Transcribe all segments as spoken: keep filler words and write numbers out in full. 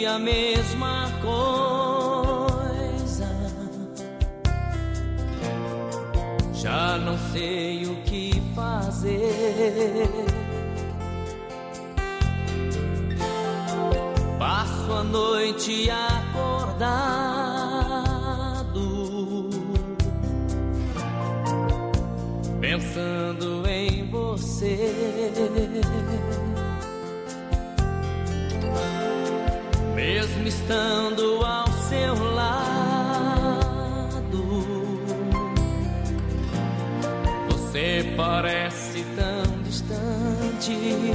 a mesma coisa. Já não sei o que fazer. Passo a noite acordado, pensando em você. Mesmo estando ao seu lado, você parece tão distante.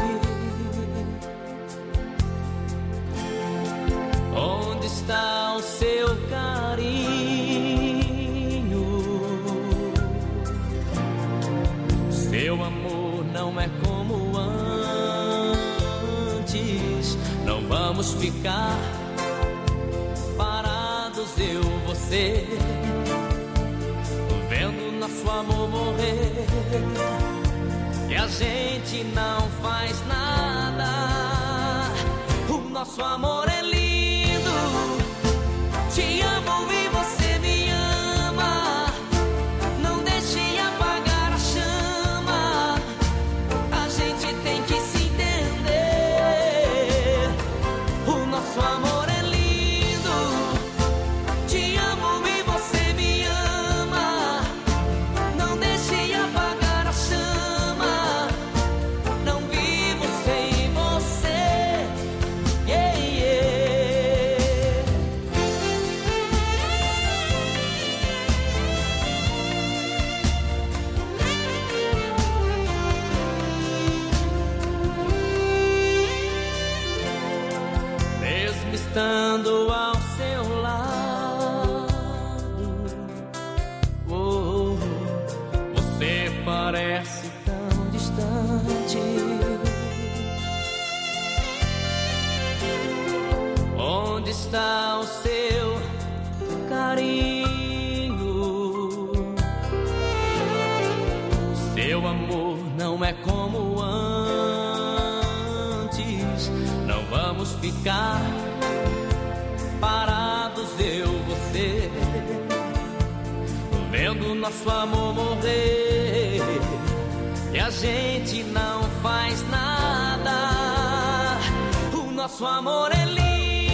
Onde está o seu carinho? Seu amor não é como antes. Não vamos ficar parados, eu, você, vendo nosso amor morrer. E a gente não faz nada. O nosso amor é lindo. Te amo e você me ama. Não deixe apagar a chama. A gente tem que se entender. O nosso amor é lindo. Te amo e você me ama. Não deixe apagar a chama. Não vivo sem você. Yeah, yeah. Mesmo estando ao seu lado, oh, você parece tão distante. Onde está o seu carinho? Seu amor não é como antes. Não vamos ficar parados, eu, você, vendo nosso amor morrer. E a gente não faz nada. O nosso amor é lindo.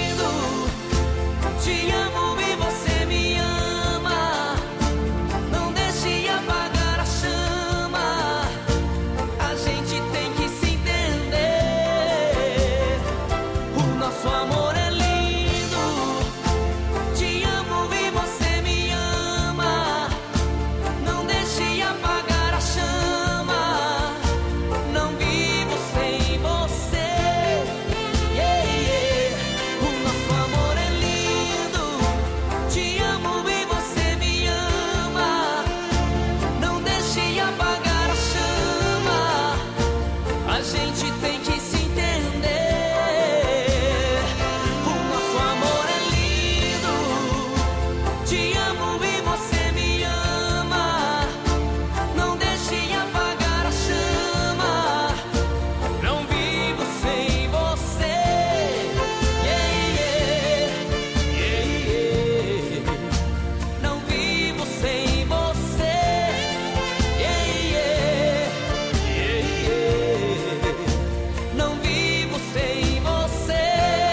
Te amo e você me ama. Não deixe apagar a chama. A gente tem que se entender. O nosso amor é lindo. Te amo e você me ama. Não deixe apagar a chama. Não vivo sem você. Yeah, yeah. O nosso amor é lindo. Te amo e você me ama. Não deixe apagar a chama. A gente tem que se entender. O nosso amor é lindo. Te amo e você me ama. Não deixe apagar a chama. Não vivo sem você. Yeah, yeah. Yeah, yeah. Não vivo sem você. Yeah, yeah. Yeah, yeah. Não vivo sem você.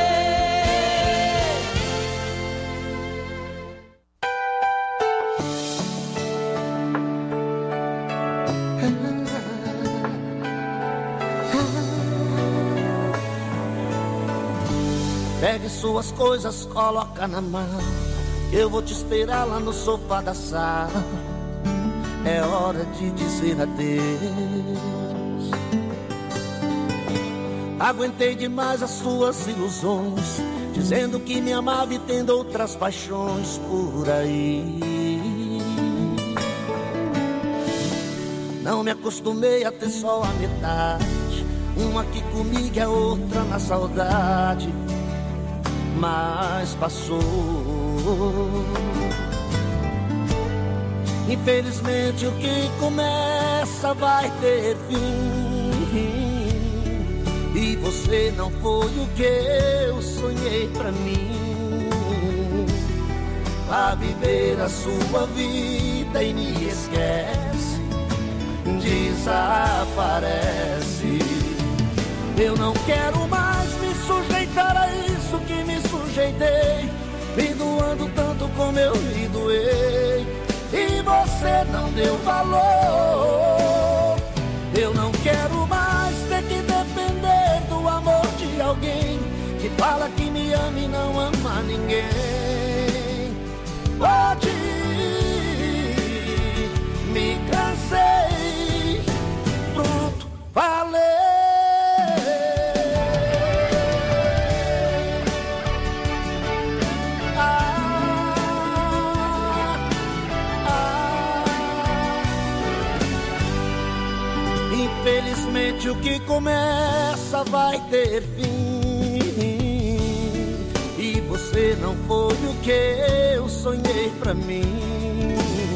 Pegue suas coisas, coloca na mão. Eu vou te esperar lá no sofá da sala. É hora de dizer adeus. Aguentei demais as suas ilusões, dizendo que me amava e tendo outras paixões por aí. Não me acostumei a ter só a metade, uma aqui comigo e a outra na saudade. Mas passou. Infelizmente o que começa vai ter fim. E você não foi o que eu sonhei pra mim. Vá viver a sua vida e me esquece, desaparece. Eu não quero mais me sujeitar a isso que me sujeitei, me doando tanto como eu me doei, e você não deu valor. Eu não quero mais ter que depender do amor de alguém que fala que me ama e não ama ninguém. Pode ir, me cansei, pronto, falei. Infelizmente o que começa vai ter fim, e você não foi o que eu sonhei pra mim.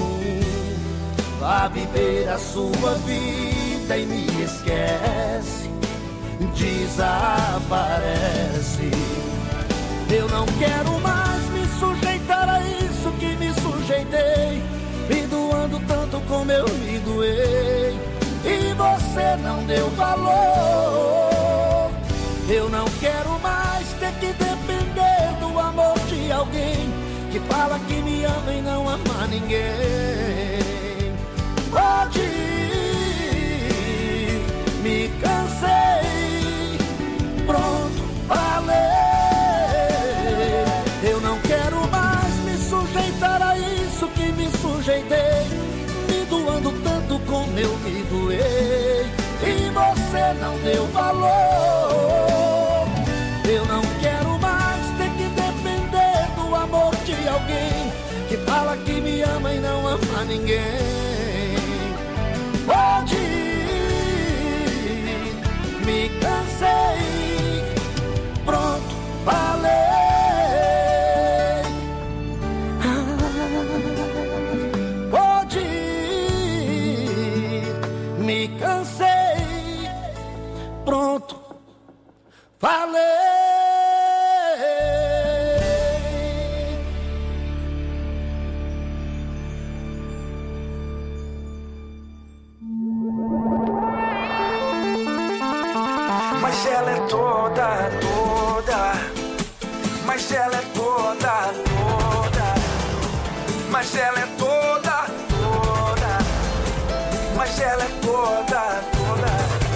Vá viver a sua vida e me esquece, desaparece. Eu não quero mais me sujeitar a isso que me sujeitei, me doando tanto como eu me doei, e você não deu valor. Eu não quero mais ter que depender do amor de alguém que fala que me ama e não ama ninguém. Pode ir, me cansei, pronto, falei. Eu não quero mais me sujeitar a isso que me sujeitei, me doando tanto como eu me doei, e você não deu valor. Eu não quero mais ter que depender do amor de alguém que fala que me ama e não ama ninguém. Pode ir, me cansei, pronto, falei. Pode ir, me cansei, pronto, falei. Mas ela é toda, toda. Mas ela é toda, toda. Mas ela é toda, toda. Mas ela é toda, toda.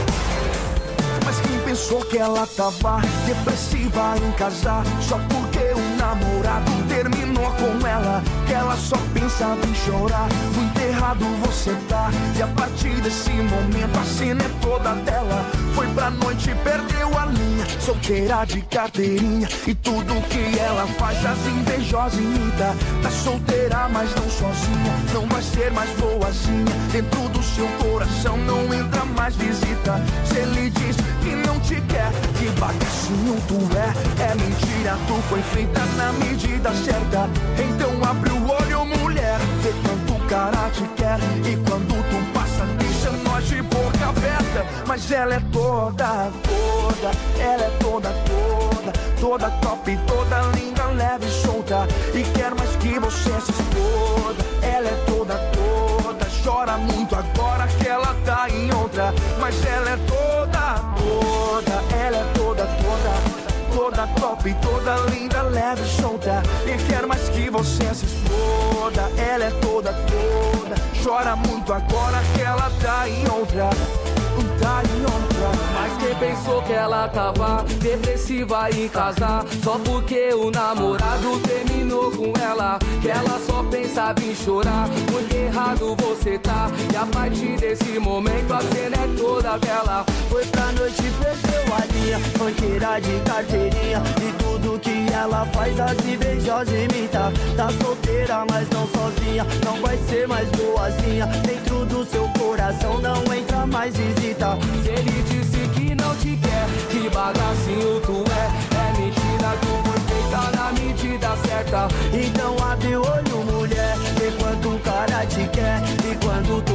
Mas quem pensou que ela tava depressiva em casar só porque o namorado terminou com ela, que ela só pensava em chorar. Muito errado você tá, e a partir desse momento a cena é toda dela. Foi pra noite e perdeu a linha, solteira de carteirinha, e tudo que ela faz as invejosas imita. Tá solteira mas não sozinha, não vai ser mais boazinha. Dentro do seu coração não entra mais visita. Se ele diz que não te quer, que bagacinho tu é, é mentira, tu foi feita na medida certa. Então abre o olho, mulher, vê quanto o cara te quer, e quando tu passa deixa nós de boca aberta. Mas ela é toda, toda, ela é toda, toda, toda top, toda linda, leve e solta, e quer mais que você se exploda. Ela é toda, toda, chora muito agora que ela tá em outra. Mas ela é toda, toda, ela é toda, toda, toda top, toda linda, leve e solta, e quer mais que você se exploda. Ela é toda, toda, chora muito agora que ela tá em outra, tá em outra. Mas quem pensou que ela tava depressiva em casar só porque o namorado terminou com ela, que ela só pensava em chorar. Muito errado você tá, e a partir desse momento a cena é toda dela. Foi pra noite e perdeu a linha, banqueira de carteirinha, e tudo que ela faz as invejosas imita. Tá solteira mas não sozinha, não vai ser mais boazinha. Dentro do seu coração não entra mais visita. Se ele disse que não te quer, que bagacinho tu é, é mentira, tu foi feita na medida certa. Então abre o olho, mulher, vê quanto o cara te quer, e quando tu passa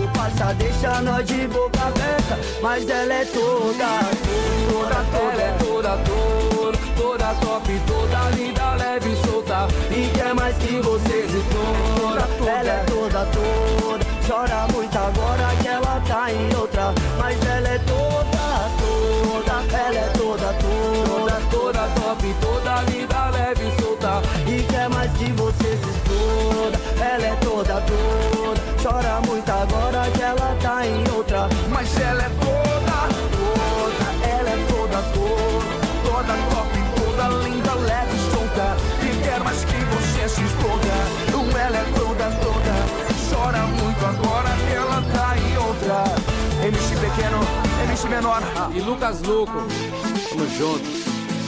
ela deixa nós de boca aberta, mas ela é toda, toda, toda. Ela é toda, toda, toda top, toda linda, leve e solta. E quer mais que você se toda, toda. Ela é toda, toda, chora muito agora que ela tá em outra, mas ela é toda, toda. Ela é toda, toda, toda top, toda linda, leve e solta. E quer mais que você se exploda. Ela é toda, toda, chora muito agora que ela tá em outra, mas ela é toda, toda. Ela é toda, toda, toda top, toda linda, leve e solta. E quer mais que você se exploda. Ela é toda, toda, chora muito agora que ela tá em outra. M C pequeno, M C menor e Lucas Luco, tamo junto.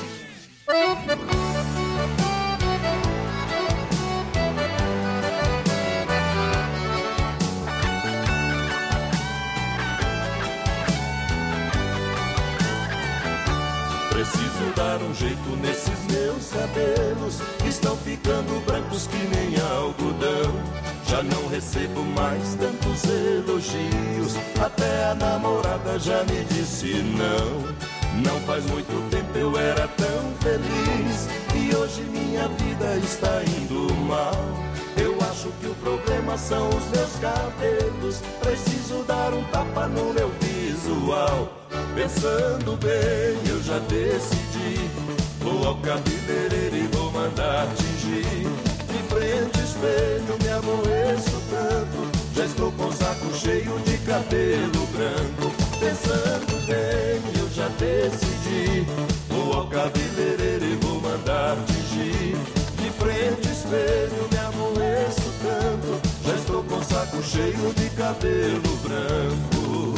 Preciso dar um jeito nesses meus cabelos, que estão ficando brancos que nem algodão. Já não recebo mais tantos elogios, até a namorada já me disse não. Não faz muito tempo eu era tão feliz, e hoje minha vida está indo mal. Eu acho que o problema são os meus cabelos, preciso dar um tapa no meu visual. Pensando bem, eu já decidi, vou ao cabeleireiro e vou mandar tingir. De frente espelho me aborreço tanto, já estou com o saco cheio de cabelo branco. Pensando bem, eu já decidi, vou ao cabeleireiro e vou mandar tingir. De frente espelho me aborreço tanto, já estou com o saco cheio de cabelo branco.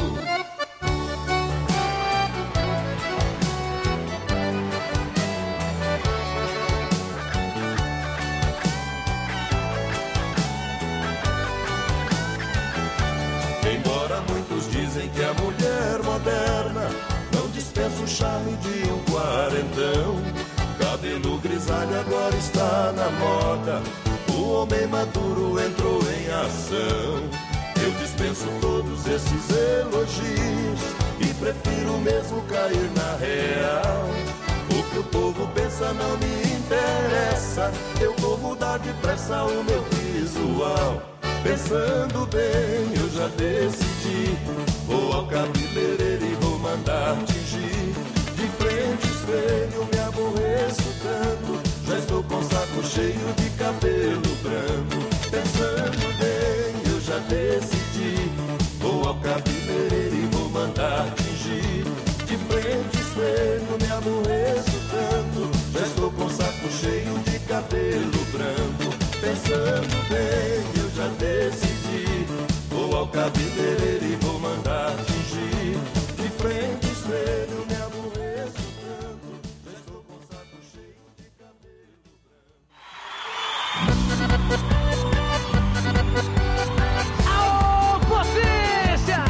Dizem que a mulher moderna não dispensa o charme de um quarentão. Cabelo grisalho agora está na moda, o homem maduro entrou em ação. Eu dispenso todos esses elogios e prefiro mesmo cair na real. O que o povo pensa não me interessa, eu vou mudar depressa o meu visual. Pensando bem, eu já decidi, vou ao cabeleireiro e vou mandar tingir. De frente espelho me aborreço tanto, já estou com o saco cheio de cabelo branco. Pensando bem, eu já decidi, vou ao cabeleireiro e vou mandar tingir. De frente espelho me aborreço tanto, já estou com o saco cheio de cabelo branco. Pensando bem, eu já decidi, vou ao cabeleireiro e vou mandar tingir. De frente espelho me aborreço tanto, já estou com o saco cheio de cabelo branco. Aô, potência!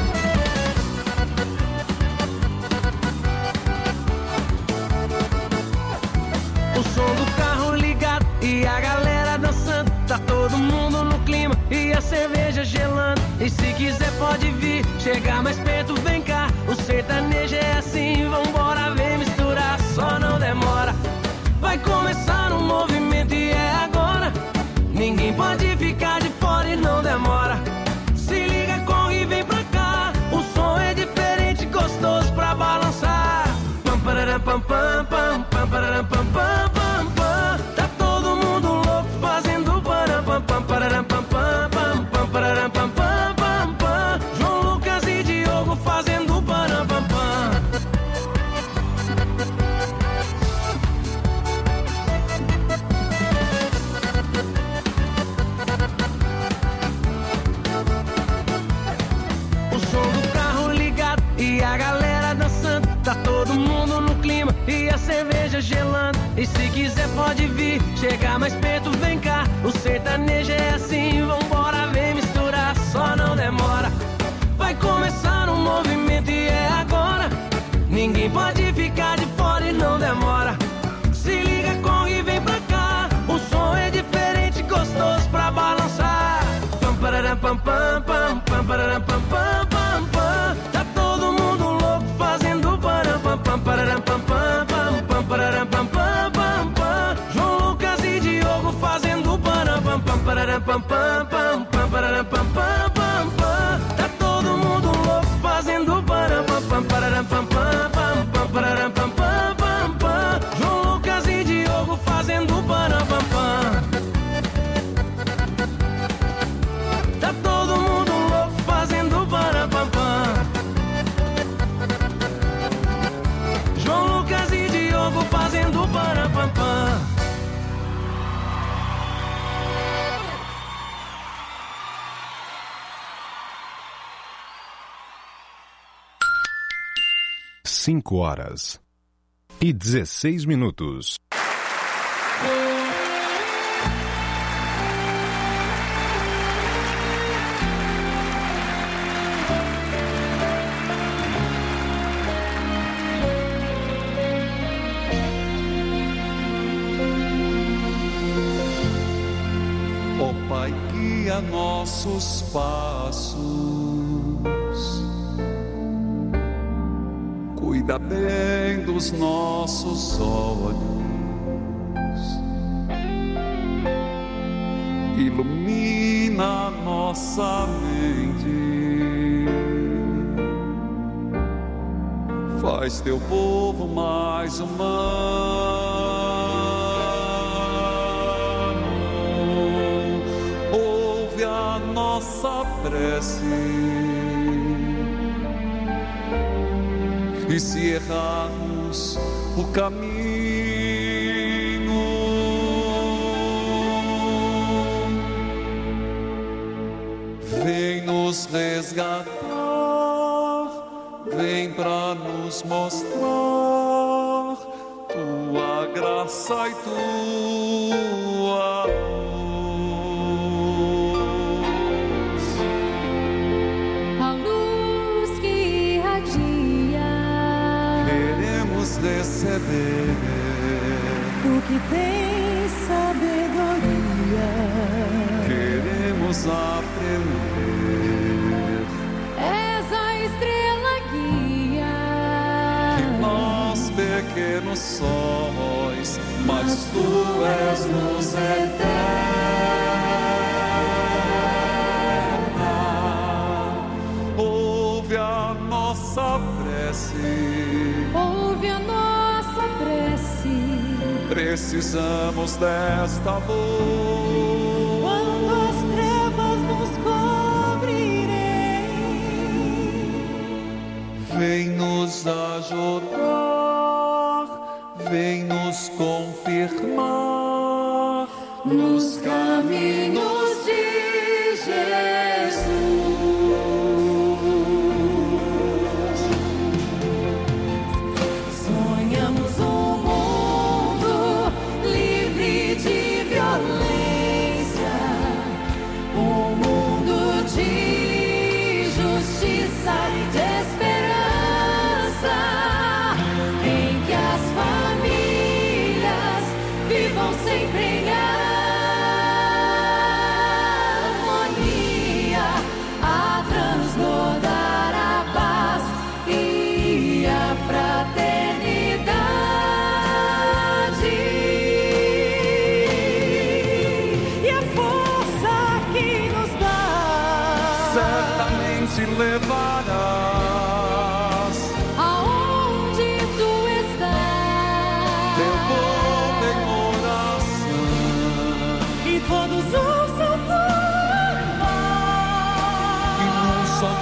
O som do carro ligado e a galera dançando, tá todo mundo no clima e a cerveja gelando. E se quiser pode vir, chegar mais perto, vem cá. O sertanejo é assim, vambora, vem misturar, só não demora. Vai começar um movimento e é agora. Ninguém pode ficar de fora e não demora. Se liga, corre e vem pra cá. O som é diferente, gostoso pra balançar. Pam, pararam, pam, pam, pam, pam, pararam, pam, pam, pam, pam. Tá todo mundo louco fazendo param, pam, pam, pararam, pam, pam, pam, pam, pararam, pam, pam, pam, pam. João Lucas e Diogo fazendo param, pam, pam. O som do carro ligado e a galera dançando, tá todo mundo no clima e a cerveja gelando. E se quiser pode vir, chegar mais perto, vem cá. O sertanejo é assim, vambora, vem misturar, só não demora. Vai começar um movimento e é agora. Ninguém pode ficar de fora e não demora. Se liga, corre e vem pra cá. O som é diferente, gostoso pra balançar. Pam, pararam, pararam, pam, pam, pam, pam, pararam, pam, pam, pam, pam. Tá todo mundo louco fazendo param, pam, pam, pararam, pam, pam, pam, pam, pararam, pam, pam, pam, pam. João Lucas e Diogo fazendo param, pam, pam, pararam, pam, pam, pam, pam, pararam, pam, pam, pam, pam. Tá todo mundo louco fazendo param, pam, pam, pararam, pam, pam, pam, pam, pararam, pam, pam, pam, pam. João Lucas e Diogo fazendo param, pam, pam. Tá todo mundo louco fazendo param, pam, pam. João Lucas e Diogo fazendo param, pam, pam. Cinco horas e dezesseis minutos. Ó Pai, guia nossos passos, cuida bem dos nossos olhos, ilumina nossa mente, faz teu povo mais humano, ouve a nossa prece. E se errarmos o caminho, vem nos resgatar, vem pra nos mostrar tua graça e tua luz. A luz que irradia, queremos receber. tu que tens sabedoria, queremos aprender. és a estrela guia, Que nós pequenos somos, mas tu és luz eterna. Ouve a nossa prece, ouve a nossa prece. precisamos desta luz. Quando as trevas nos cobrirem, Vem nos ajudar, vem nos confirmar nos caminhos de Jesus. Sonhamos um mundo livre de violência, um mundo de justiça e de esperança, em que as famílias vivam sempre em harmonia, a transbordar a paz e a fraternidade. E a força que nos dá certamente levarás aonde tu estás, teu povo em oração. e todos ouçam tua E num voz, só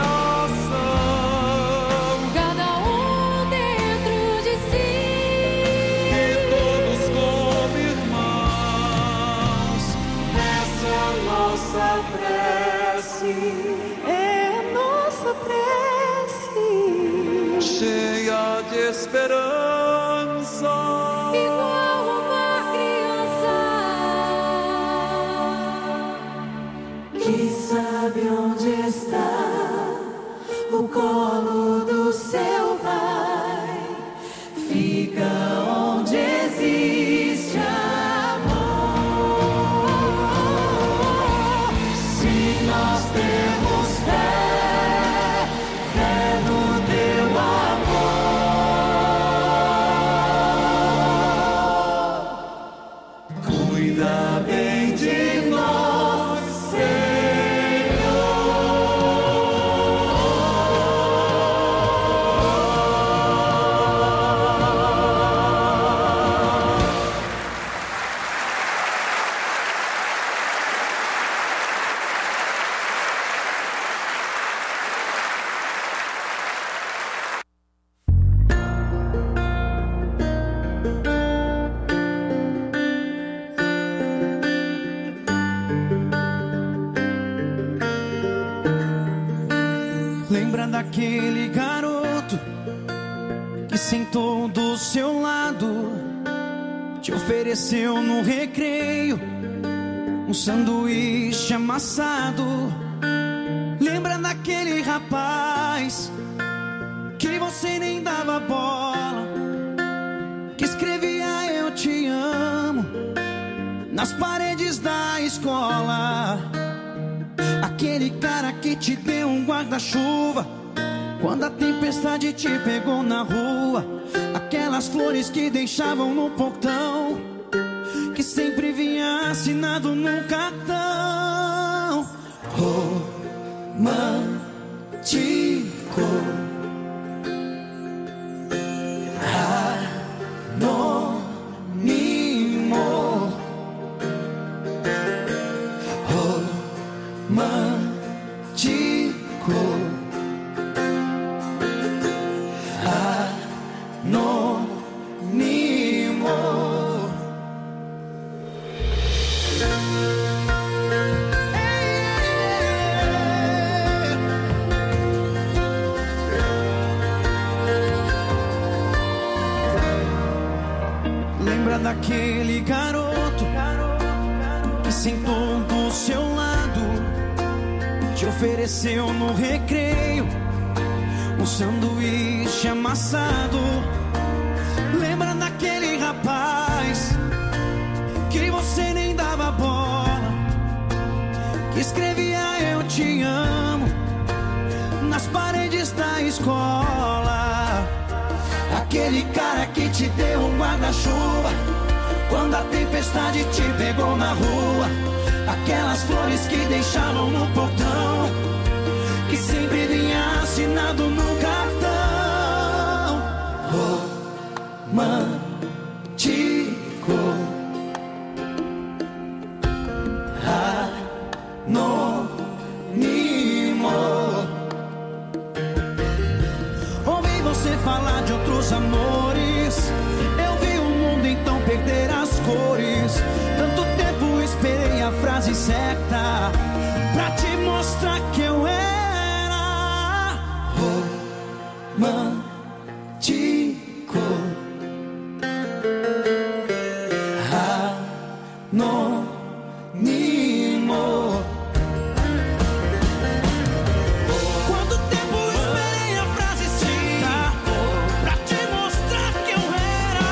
coração, cada um dentro de si, e todos como irmãos. Essa é a nossa prece, é a nossa prece, cheia de esperança. igual uma criança que sabe onde está o colo do seu pai, fica onde existe amor. Se nós daquele garoto que sentou do seu lado, te ofereceu no recreio um sanduíche amassado. Lembra daquele rapaz que você nem dava bola, que escrevia eu te amo nas paredes da escola? Aquele cara que te deu um guarda-chuva quando a tempestade te pegou na rua. Aquelas flores que deixavam no portão, que sempre vinha assinado num cartão. Romântico, anônimo, romântico, anônimo. Lembra daquele garoto que sentou do seu lado, te ofereceu no recreio um sanduíche amassado? Lembra daquele rapaz que você nem dava bola, que escrevia eu te amo nas paredes da escola? Aquele cara que te deu um guarda-chuva quando a tempestade te pegou na rua. Aquelas flores que deixavam no portão, que sempre vinha assinado no cartão. Romântico, anônimo. Ouvi você falar de outros amores, eu vi o mundo então perder as cores. Tanto tempo esperei a frase certa pra te mostrar que eu era romântico, anônimo. Quanto tempo esperei a frase certa pra te mostrar que eu era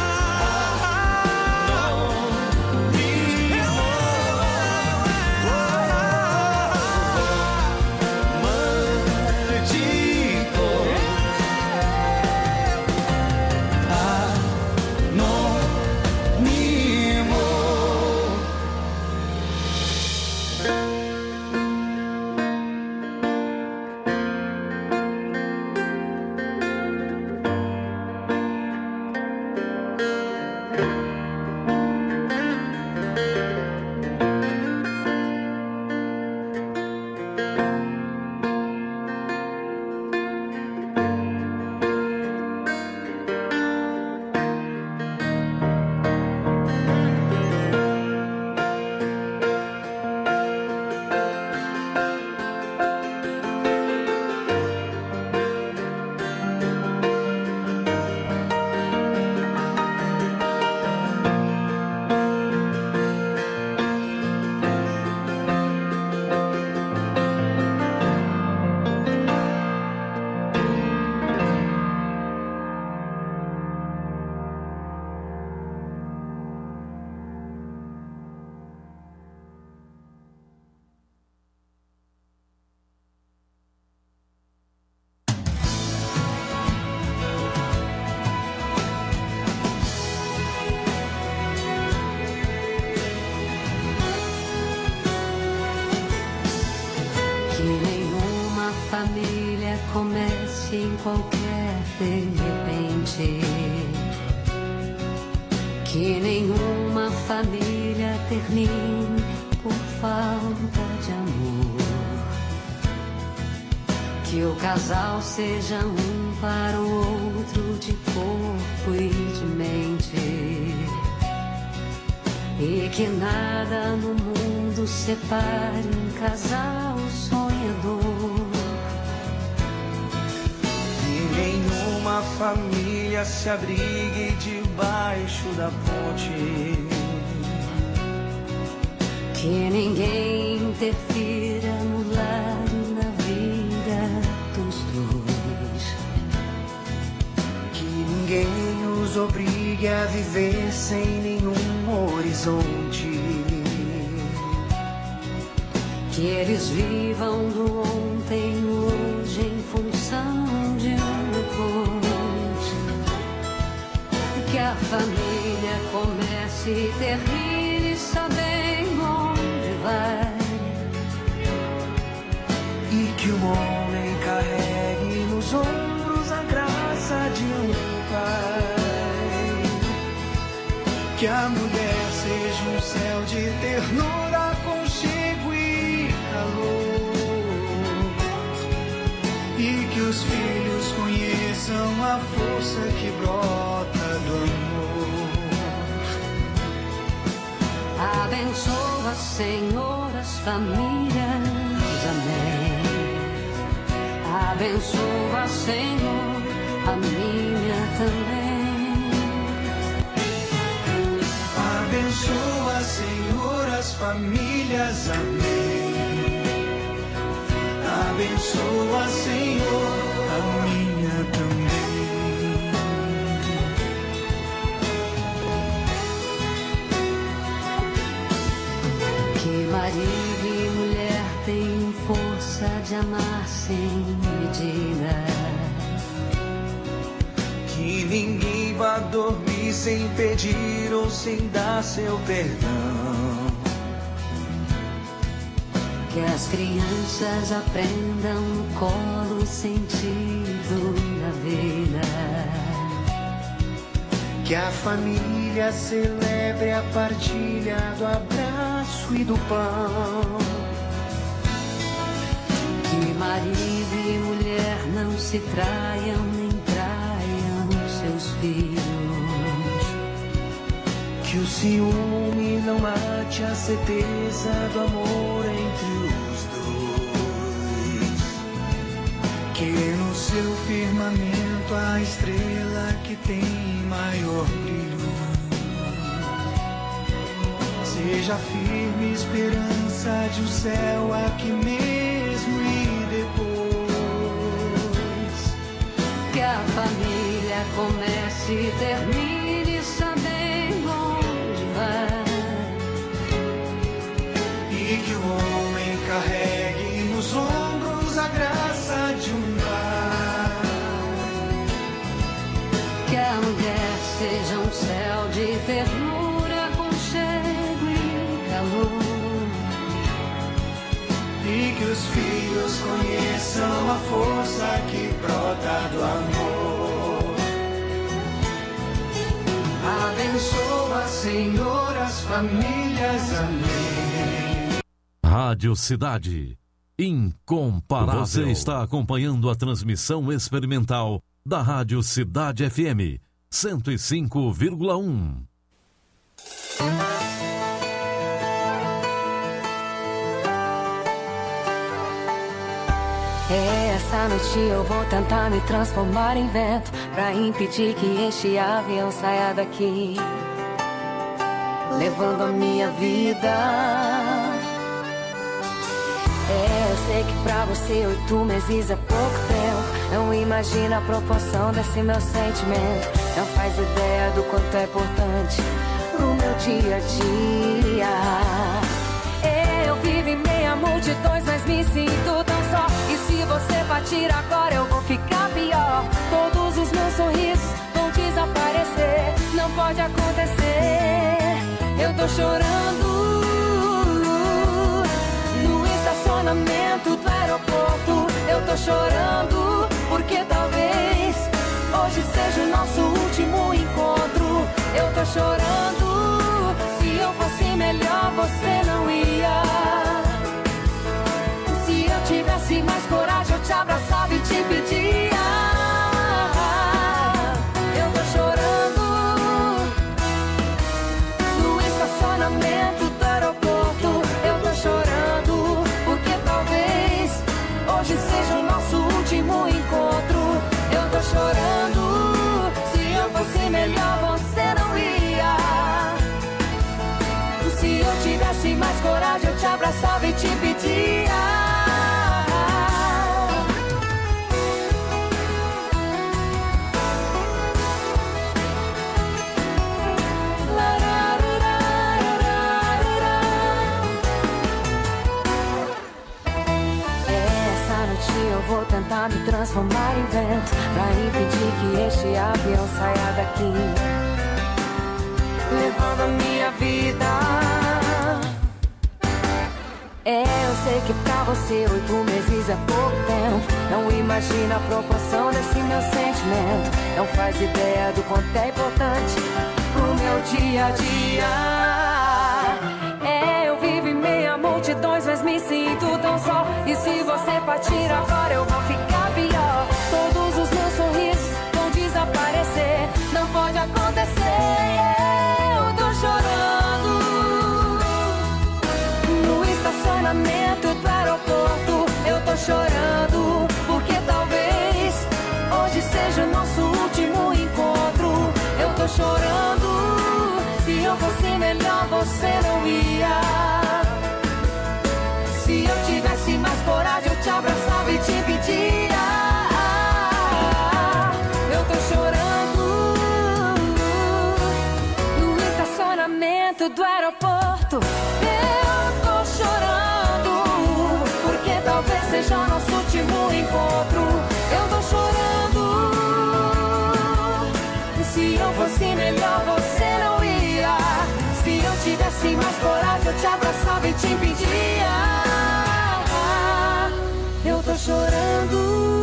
família comece em qualquer de repente, que nenhuma família termine por falta de amor, que o casal seja um para o outro de corpo e de mente, e que nada no mundo separe um casal sonhador. uma família se abrigue debaixo da ponte. Que ninguém interfira no lar e na vida dos dois. Que ninguém os obrigue a viver sem nenhum horizonte. Que eles vivam do ontem no hoje em função de um depois. Que a família comece, termine sabendo onde vai. E que o homem carregue nos ombros a graça de um pai. Que a mulher seja um céu de ternura, aconchego e calor. E que os filhos conheçam a força que brota do amor. Abençoa, Senhor, as famílias, amém. Abençoa, Senhor, a minha também. Abençoa, Senhor, as famílias, amém. Abençoa, Senhor, a minha também. Que marido e mulher tenham força de amar sem medida. Que ninguém vá dormir sem pedir ou sem dar seu perdão. Que as crianças aprendam no colo o sentido da vida. Que a família celebre a partilha do abraço e do pão. Que marido e mulher não se traiam nem traiam seus filhos. Que o ciúme não mate a certeza do amor entre os dois. Que no seu firmamento a estrela que tem maior brilho seja firme esperança de um céu aqui mesmo e depois. Que a família comece e termine sabendo onde vai. E que o homem carregue nos ombros a graça de um lar. Que a mulher seja um céu de ternura, aconchego e calor. E que os filhos conheçam a força que brota do amor. Abençoa, Senhor, as famílias, amém. Rádio Cidade, incomparável. Você está acompanhando a transmissão experimental da Rádio Cidade F M, cento e cinco vírgula um. Essa noite eu vou tentar me transformar em vento pra impedir que este avião saia daqui, levando a minha vida. É, eu sei que pra você oito meses é pouco tempo. Não imagina a proporção desse meu sentimento. Não faz ideia do quanto é importante pro meu dia a dia. Eu vivo em meio a multidões, mas me sinto tão só. E se você partir agora eu vou ficar pior. Todos os meus sorrisos vão desaparecer. Não pode acontecer. Eu tô chorando no estacionamento do aeroporto. Eu tô chorando porque talvez hoje seja o nosso último encontro. Eu tô chorando, se eu fosse melhor você não ia. Se eu tivesse mais coragem eu te abraçava e te pedia. Eu tô chorando no estacionamento do aeroporto. Eu tô chorando porque talvez hoje seja o nosso último encontro. Eu tô chorando mais coragem, eu te abraçava e te pedia. Essa noite eu vou tentar me transformar em vento, pra impedir que este avião saia daqui, levando a minha vida. É, eu sei que pra você oito meses é pouco tempo. Não imagina a proporção desse meu sentimento. Não faz ideia do quanto é importante pro meu dia a dia. É, eu vivo em meio a multidões, mas me sinto tão só. E se você partir agora eu vou ficar pior. Todos os meus sorrisos vão desaparecer. Não pode acontecer. Eu tô chorando no estacionamento do aeroporto. Eu tô chorando porque talvez hoje seja o nosso último encontro. Eu tô chorando, se eu fosse melhor você não ia. Se eu tivesse mais coragem eu te abraçava e te pedia. Eu tô chorando no estacionamento do aeroporto. Eu tô chorando porque talvez seja o nosso último encontro. Eu tô chorando, se eu fosse melhor você não ia. Se eu tivesse mais coragem eu te abraçava e te pedia. Eu tô chorando.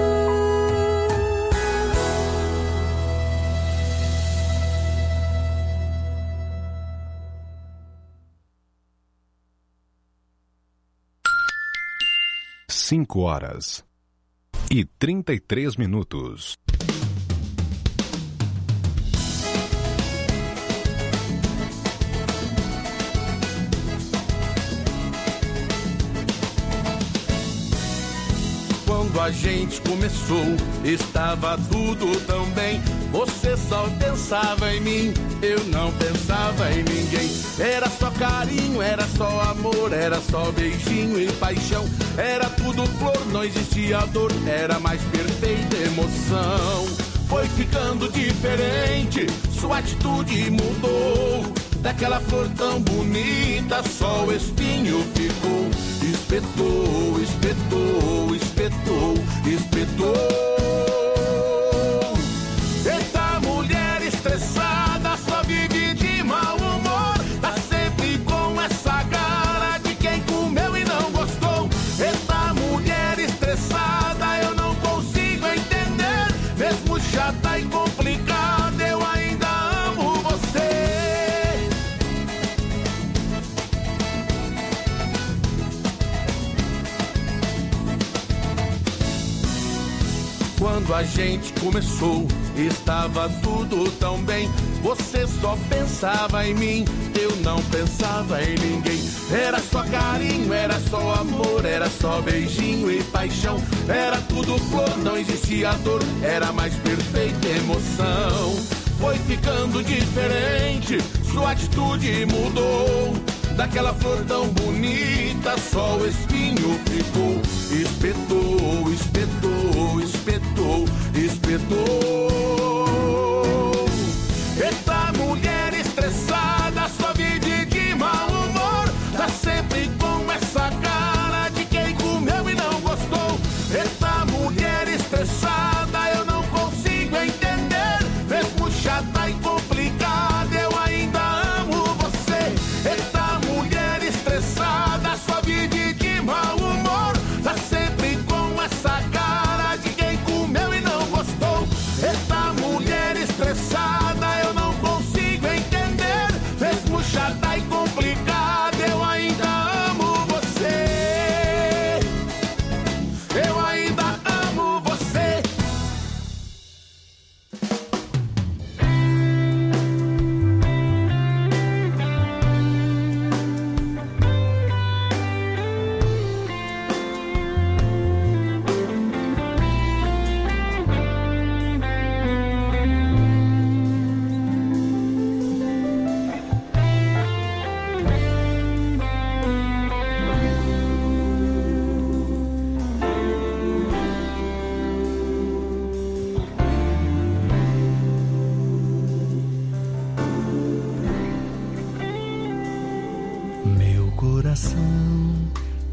Cinco horas e trinta e três minutos. Quando a gente começou, estava tudo tão bem. Você só pensava em mim, eu não pensava em ninguém. Era só carinho, era só amor, era só beijinho e paixão. Era tudo flor, não existia dor, era mais perfeita emoção. Foi ficando diferente, sua atitude mudou. Daquela flor tão bonita, só o espinho ficou. Espetou, espetou, espetou, espetou. Eita mulher estressada, só vive de mau humor. Tá sempre com essa cara de quem comeu e não gostou. Eita mulher estressada, eu não consigo entender. Mesmo chata e complicada, eu ainda amo você. Quando a gente começou, estava tudo tão bem. Você só pensava em mim, eu não pensava em ninguém. Era só carinho, era só amor, era só beijinho e paixão. Era tudo flor, não existia dor, era mais perfeita emoção. Foi ficando diferente, sua atitude mudou. Daquela flor tão bonita, só o espinho ficou. Espetou, espetou, espetou, espetou. Eita mulher estressada, só vive de mau humor. Tá sempre com essa cara de quem comeu e não gostou. Eita mulher estressada, eu não consigo entender. Mesmo chata e complicada, eu ainda amo você. Eita mulher estressada, só vive de mau humor. Tá sempre com essa cara de quem comeu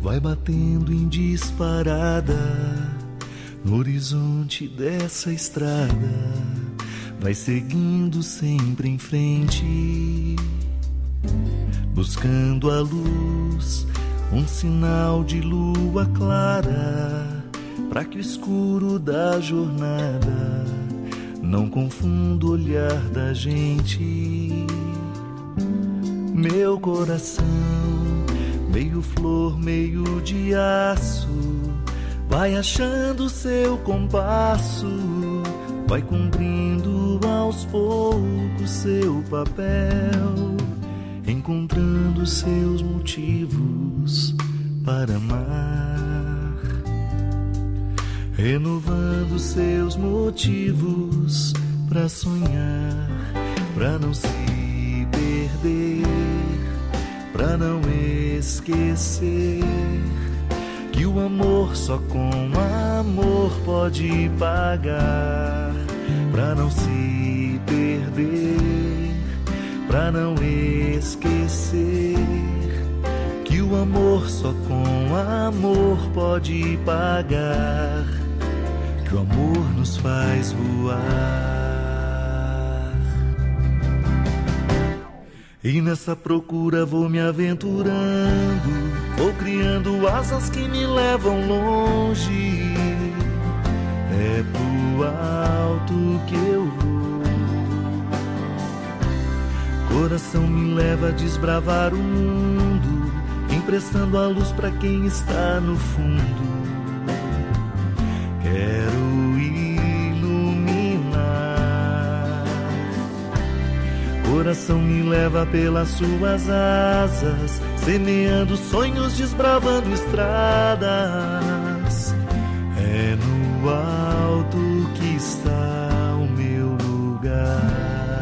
vai batendo em disparada no horizonte dessa estrada, vai seguindo sempre em frente, buscando a luz, um sinal de lua clara, para que o escuro da jornada não confunda o olhar da gente. Meu coração, meio flor, meio de aço, vai achando seu compasso, vai cumprindo aos poucos seu papel, encontrando seus motivos para amar, renovando seus motivos para sonhar, para não se perder, para não esquecer que o amor só com amor pode pagar, para não se perder, para não esquecer que o amor só com amor pode pagar, que o amor nos faz voar. E nessa procura vou me aventurando, vou criando asas que me levam longe. É pro alto que eu vou, coração me leva a desbravar o mundo, emprestando a luz pra quem está no fundo. Quero iluminar, coração me leva pelas suas asas, semeando sonhos, desbravando estradas. É no alto que está o meu lugar.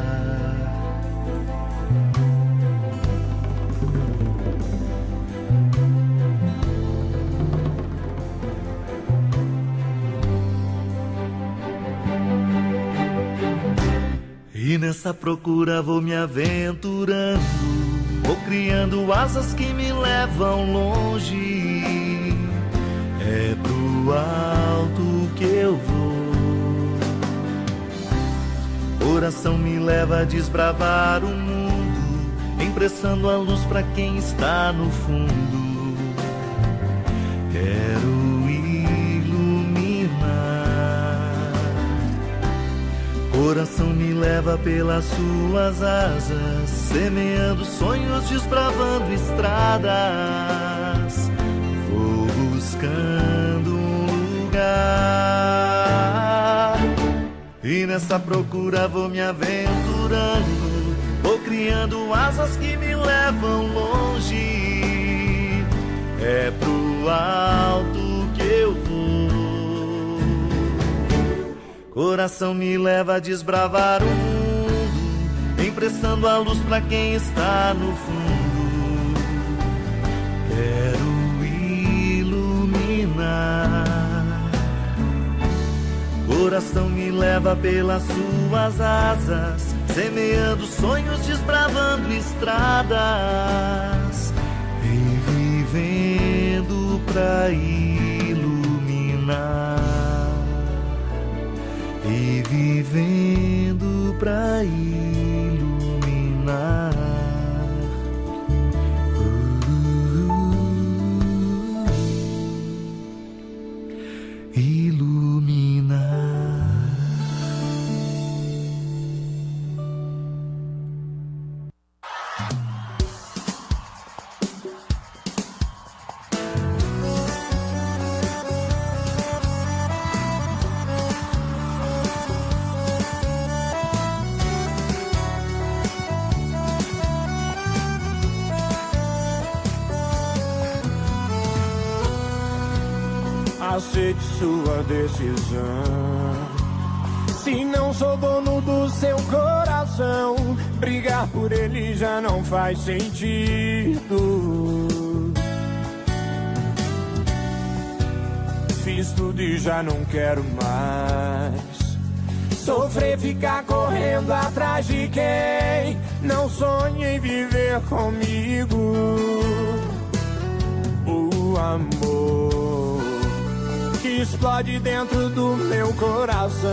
E nessa procura vou me aventurando, vou criando asas que me levam longe. É pro alto que eu vou, coração me leva a desbravar o mundo, emprestando a luz pra quem está no fundo. Quero iluminar, coração me leva pelas suas asas, semeando sonhos, desbravando estradas. Vou buscando um lugar, e nessa procura vou me aventurando, vou criando asas que me levam longe. É pro alto que eu vou, coração me leva a desbravar o mundo, emprestando a luz pra quem está no fundo. Quero iluminar, coração me leva pelas suas asas, semeando sonhos, desbravando estradas, e vivendo pra iluminar, e vivendo pra iluminar. Aceite sua decisão. Se não sou dono do seu coração, brigar por ele já não faz sentido. Fiz tudo e já não quero mais sofrer, ficar correndo atrás de quem não sonha em viver comigo. uh, O amor que explode dentro do meu coração,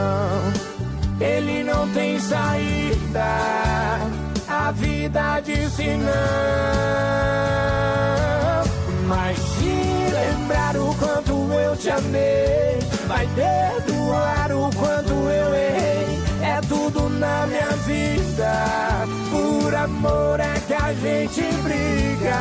ele não tem saída, a vida disse não. Mas se lembrar o quanto eu te amei, vai perdoar o quanto eu errei. É tudo na minha vida, por amor é que a gente briga.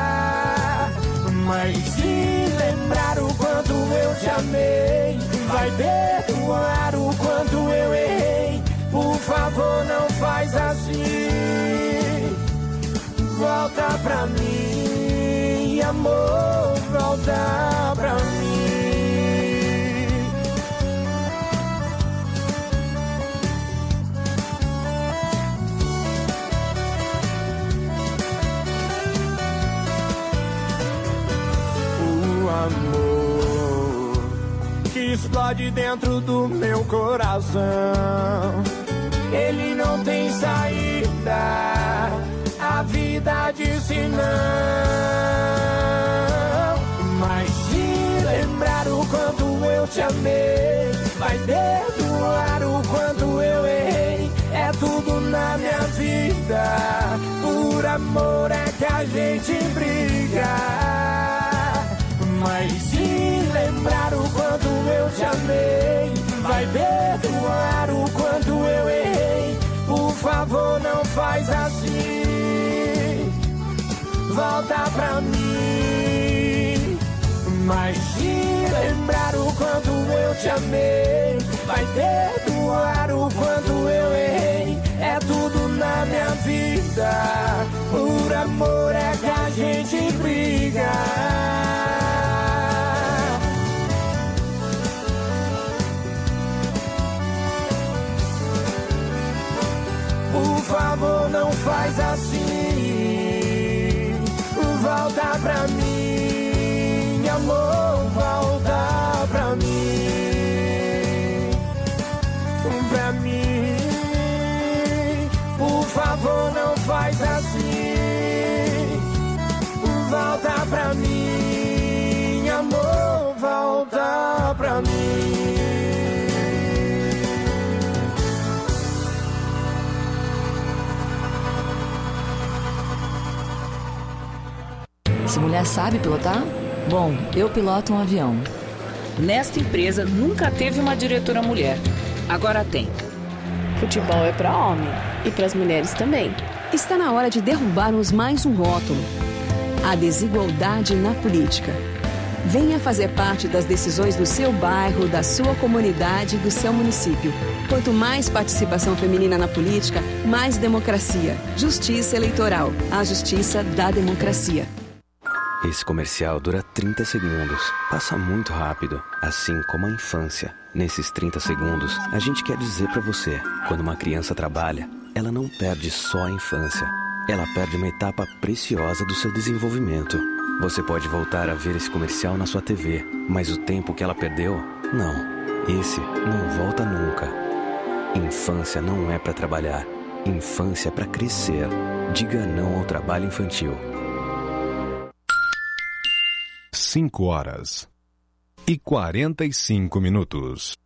Mas se lembrar o quanto eu te amei, vai perdoar o quanto eu errei. Por favor, não faz assim. Volta pra mim, amor, volta pra mim. O amor que explode dentro do meu coração, ele não tem saída, a vida disse não. Mas se lembrar o quanto eu te amei, vai perdoar o quanto eu errei. É tudo na minha vida, por amor é que a gente briga. Mas se lembrar o quanto eu te amei, vai perdoar o quanto eu errei. Por favor, não faz assim. Volta pra mim. Mas se lembrar o quanto eu te amei, vai perdoar o quanto eu errei. É tudo na minha vida, por amor é que a gente briga. Por favor, não faz assim. Volta pra mim, amor, volta pra mim. Pra mim, por favor, não faz assim. Volta pra mim, amor, volta pra mim. Essa mulher sabe pilotar? Bom, eu piloto um avião. Nesta empresa nunca teve uma diretora mulher. Agora tem. Futebol é para homem e para as mulheres também. Está na hora de derrubarmos mais um rótulo: a desigualdade na política. Venha fazer parte das decisões do seu bairro, da sua comunidade e do seu município. Quanto mais participação feminina na política, mais democracia. Justiça Eleitoral. A justiça da democracia. Esse comercial dura trinta segundos. Passa muito rápido, assim como a infância. Nesses trinta segundos, a gente quer dizer pra você: quando uma criança trabalha, ela não perde só a infância. Ela perde uma etapa preciosa do seu desenvolvimento. Você pode voltar a ver esse comercial na sua T V, mas o tempo que ela perdeu, não. Esse não volta nunca. Infância não é pra trabalhar. Infância é pra crescer. Diga não ao trabalho infantil. Cinco horas e quarenta e cinco minutos.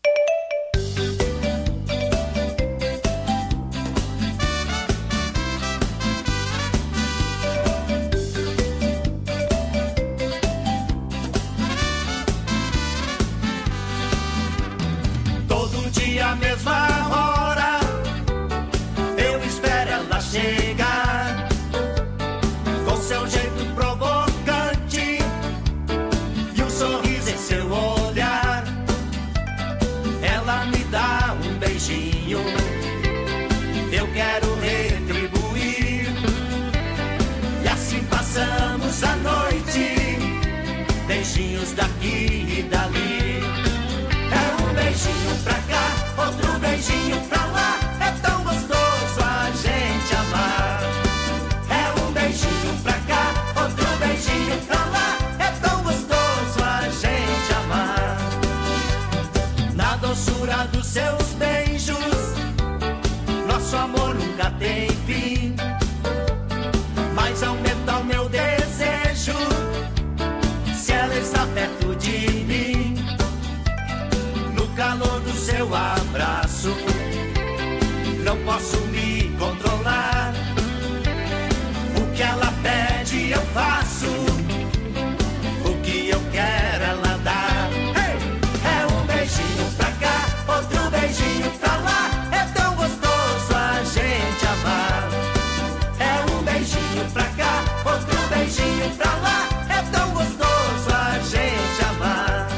Todo dia a mesma hora, eu espero ela chegar, com seu jeito provocante e um sorriso em seu olhar. Ela me dá um beijinho, eu quero retribuir, e assim passamos a noite, beijinhos daqui e dali. É um beijinho pra cá, outro beijinho pra lá, é tão gostoso a gente amar. É um beijinho pra cá, outro beijinho pra lá, é tão gostoso a gente amar. Na doçura dos seus beijos, nosso amor nunca tem fim, mas aumenta o meu desejo perto de mim, no calor do seu abraço. Não posso me controlar, o que ela pede eu faço, o que eu quero ela dá. É um beijinho pra cá, outro beijinho pra lá, é tão gostoso a gente amar. É um beijinho pra cá, outro beijinho pra lá, é tão gostoso a gente amar.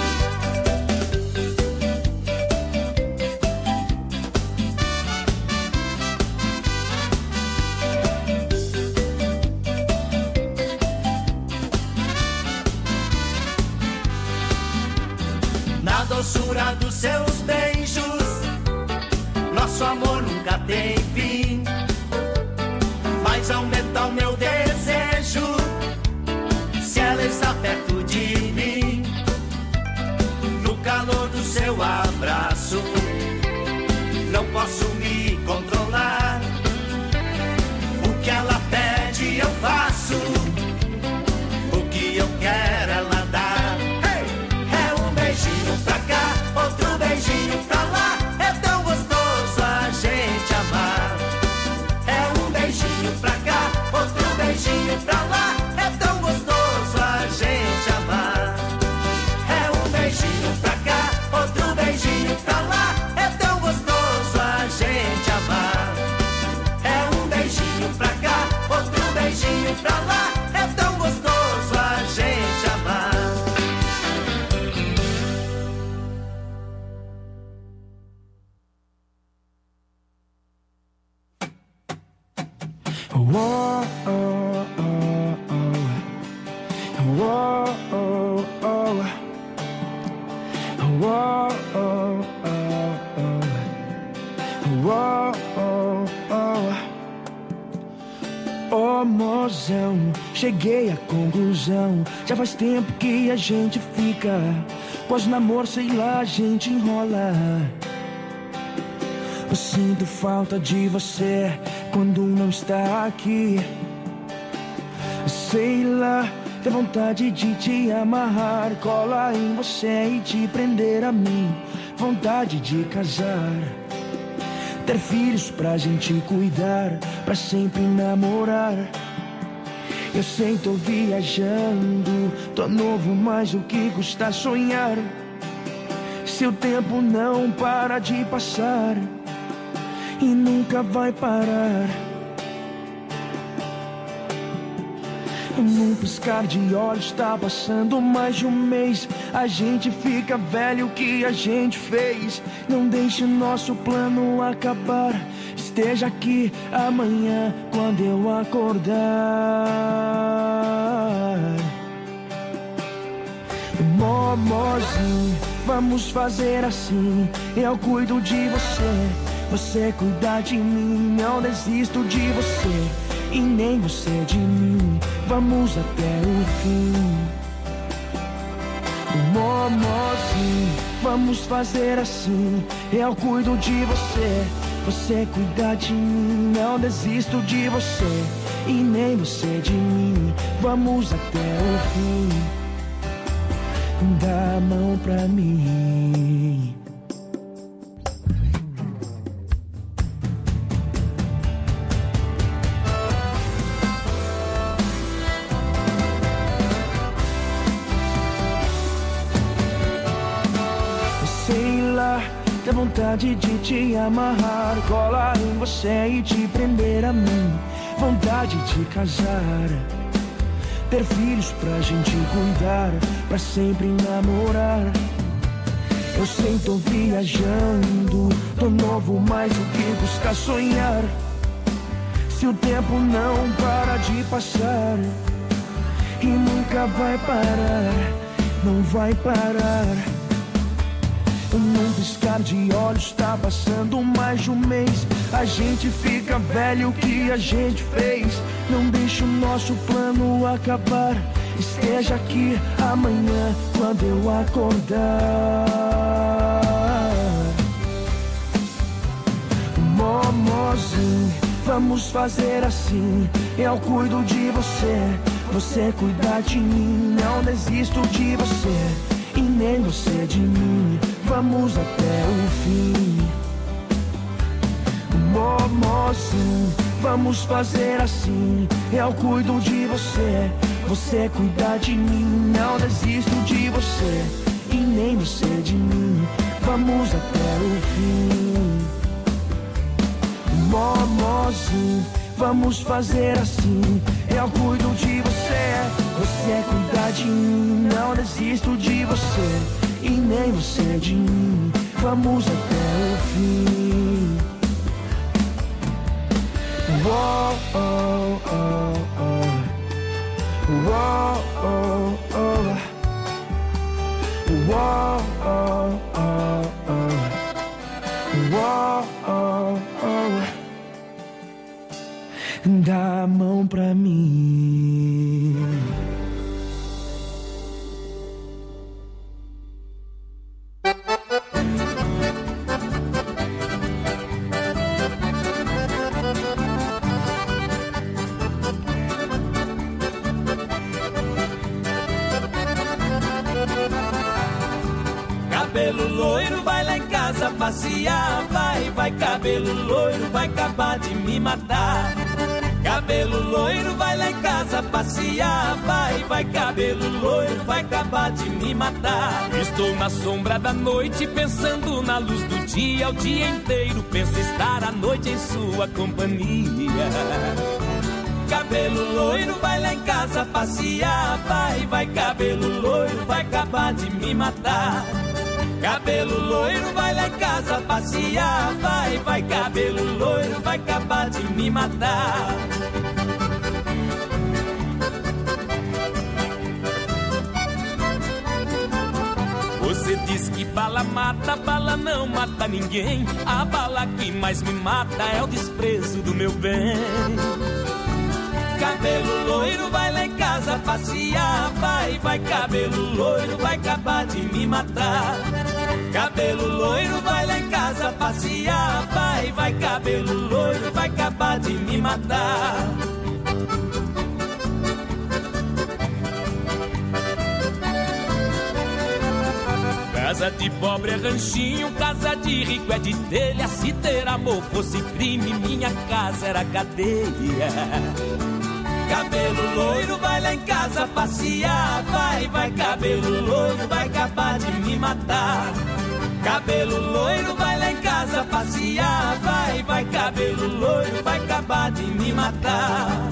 Na doçura dos seus beijos, nosso amor nunca tem fim. Mas aumenta o meu desejo, se ela está perto de mim, no calor do seu abraço. Não posso me controlar, o que ela pede eu faço, o que eu quero ela dá. É um beijinho pra cá, outro beijinho pra lá, é tão gostoso a gente amar. É um beijinho pra cá, outro beijinho pra lá, é tão gostoso a gente amar. É um beijinho pra cá, outro beijinho pra lá, é tão gostoso a gente amar. É um beijinho pra cá, outro beijinho pra lá, é tão gostoso a gente amar. Whoa, oh, oh, oh. Whoa, oh, oh. Whoa, oh, oh, oh. Whoa, oh, oh. Oh, mozão, cheguei à conclusão. Já faz tempo que a gente fica, pós-namoro, sei lá, a gente enrola. Eu sinto falta de você quando não está aqui. Sei lá, dá vontade de te amarrar, colar em você e te prender a mim. Vontade de casar, ter filhos pra gente cuidar, pra sempre namorar. Eu sei, tô viajando, tô novo, mas o que custa sonhar? Seu tempo não para de passar e nunca vai parar. Num piscar de olhos tá passando mais de um mês. A gente fica velho, o que a gente fez? Não deixe nosso plano acabar. Esteja aqui amanhã quando eu acordar. Momozinho, vamos fazer assim. Eu cuido de você, você cuida de mim. Não desisto de você e nem você de mim. Vamos até o fim. Momozinho, vamos fazer assim. Eu cuido de você, você cuida de mim. Não desisto de você e nem você de mim. Vamos até o fim. Dá a mão pra mim. Dá vontade de te amarrar, colar em você e te prender a mim. Vontade de casar, ter filhos pra gente cuidar, pra sempre namorar. Eu sei, tô viajando, tô novo, mas o que custa sonhar? Se o tempo não para de passar e nunca vai parar, não vai parar. Num piscar de olhos tá passando mais de um mês. A gente fica velho, o que a gente fez? Não deixa o nosso plano acabar. Esteja aqui amanhã quando eu acordar. Momozinho, vamos fazer assim. Eu cuido de você, você cuida de mim. Não desisto de você e nem você de mim. Vamos até o fim. Mocinho, vamos fazer assim. Eu cuido de você, você cuida de mim. Não desisto de você e nem você de mim. Vamos até o fim. Mocinho, vamos fazer assim. Eu cuido de você, você cuida de mim. Não desisto de você e nem você de mim. Vamos até o fim. Whoa, oh, oh, oh. Whoa, oh, oh. Whoa, oh, oh, oh. Whoa, oh, oh. Dá a mão pra mim. Cabelo loiro, vai lá em casa passear. Vai, vai, cabelo loiro, vai acabar de me matar. Cabelo loiro, vai lá em casa passear. Vai, vai, cabelo loiro, vai acabar de me matar. Estou na sombra da noite, pensando na luz do dia. O dia inteiro penso estar à noite em sua companhia. Cabelo loiro, vai lá em casa passear. Vai, vai, cabelo loiro, vai acabar de me matar. Cabelo loiro, vai lá em casa passear. Vai, vai, cabelo loiro, vai acabar de me matar. Você diz que bala mata, bala não mata ninguém. A bala que mais me mata é o desprezo do meu bem. Cabelo loiro, vai lá em casa passear. Vai, vai, cabelo loiro, vai acabar de me matar. Cabelo loiro, vai lá em casa passear. Vai, vai, cabelo loiro, vai acabar de me matar. Casa de pobre é ranchinho, casa de rico é de telha. Se ter amor fosse crime, minha casa era cadeia. Cabelo loiro, vai lá em casa passear. Vai, vai, cabelo loiro, vai acabar de me matar. Cabelo loiro, vai lá em casa passear. Vai, vai, cabelo loiro, vai acabar de me matar.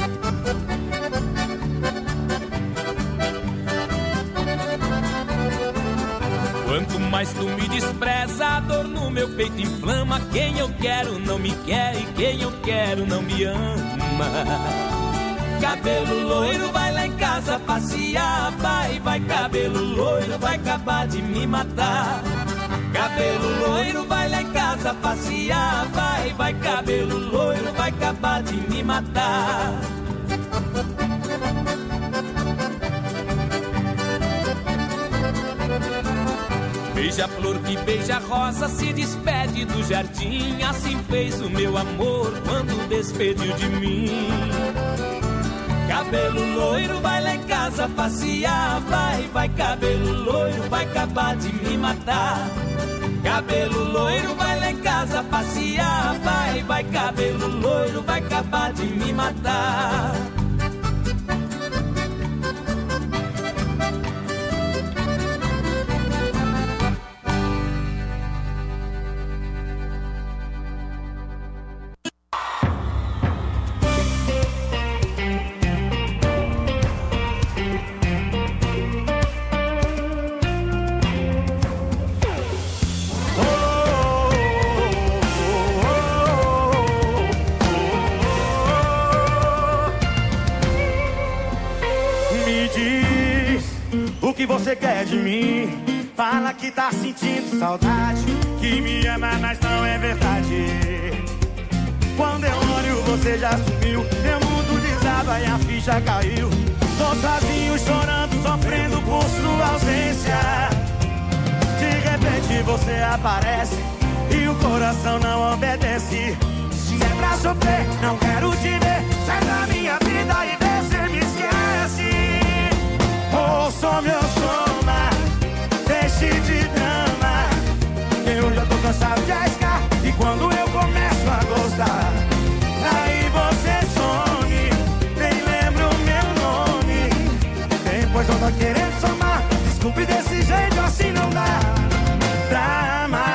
Quanto mais tu me despreza, a dor no meu peito inflama. Quem eu quero não me quer e quem eu quero não me ama. Cabelo loiro, vai lá em casa passear. Vai, vai, cabelo loiro, vai acabar de me matar. Cabelo loiro, vai lá em casa passear. Vai, vai, cabelo loiro, vai acabar de me matar. Beija-flor que beija-rosa se despede do jardim. Assim fez o meu amor quando despediu de mim. Cabelo loiro, vai lá em casa passear. Vai, vai, cabelo loiro, vai acabar de me matar. Cabelo loiro, vai lá em casa passear. Vai, vai, cabelo loiro, vai acabar de me matar. O que você quer de mim? Fala que tá sentindo saudade, que me ama, mas não é verdade. Quando eu olho você já sumiu, meu mundo desaba e a ficha caiu. Tô sozinho chorando, sofrendo por sua ausência. De repente você aparece e o coração não obedece. Se é pra sofrer, não quero te ver. Sai da minha vida e vê se me esquece. Ouça meu soma, deixe de drama. Eu já tô cansado de arriscar. E quando eu começo a gostar, aí você some, nem lembra o meu nome. Depois eu tô querendo somar. Desculpe, desse jeito assim não dá pra amar.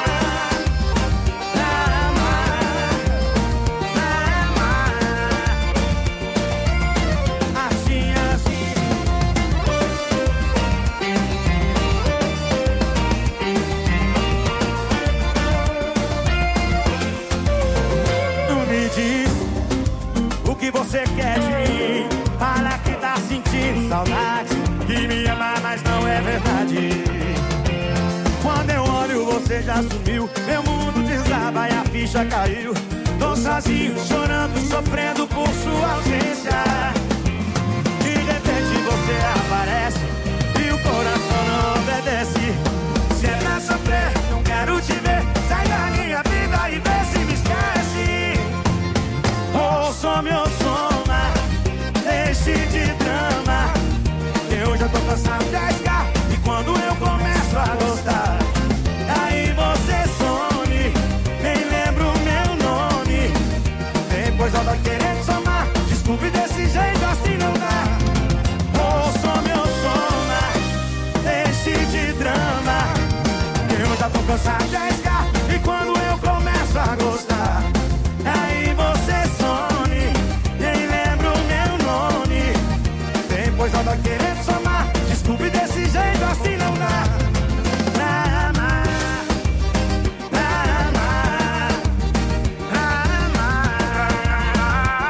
Você quer de mim? Fala que tá sentindo saudade, que me ama, mas não é verdade. Quando eu olho, você já sumiu. Meu mundo desaba e a ficha caiu. Tô sozinho, chorando, sofrendo por sua ausência. De repente você aparece e o coração não obedece. Se é pra sofrer, não quero te ver. Sai da minha vida e vê se me esquece. Ouça meu soma, deixe de drama. Eu já tô cansado de arriscar. E quando eu começo a gostar, aí você some, nem lembro o meu nome. Depois eu tô querendo somar. Desculpe, desse jeito assim não dá. Ouça meu soma, deixe de drama. Eu já tô cansado de arriscar. E quando eu começo a gostar, aí você some, nem lembro o meu nome. Depois eu tô querendo somar. Desculpe, desse jeito assim não dá pra amar, pra amar, pra amar.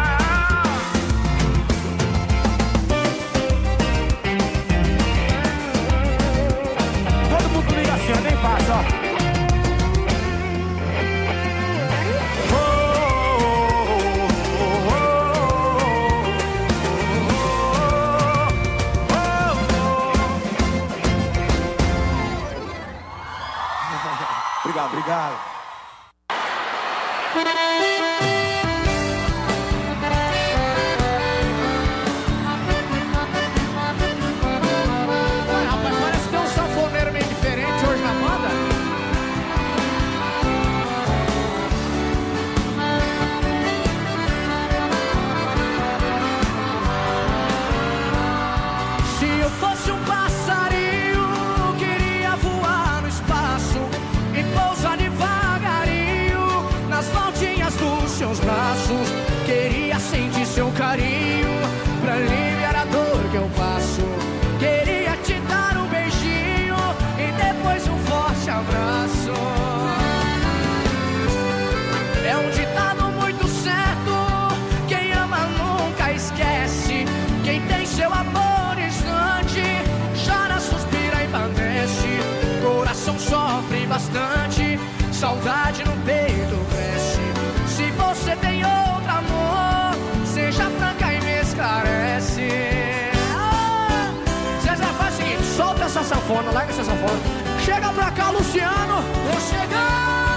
Todo mundo comigo assim, é bem fácil, ó. Obrigado, obrigado. Rapaz, parece que tem um sanfoneiro meio diferente hoje na banda. Se eu fosse um passarinho, queria voar no espaço e pousar devagarinho nas voltinhas dos seus braços. Queria sentir seu carinho pra aliviar a dor que eu passo. Queria te dar um beijinho e depois um forte abraço. É um ditado muito certo: quem ama nunca esquece. Quem tem seu amor instante chora, suspira e padece. Coração sofre bastante, saudade no peito cresce. Se você tem outro amor, seja franca e me esclarece. Você já faz o seguinte: solta essa sanfona, larga essa sanfona. Chega pra cá, Luciano.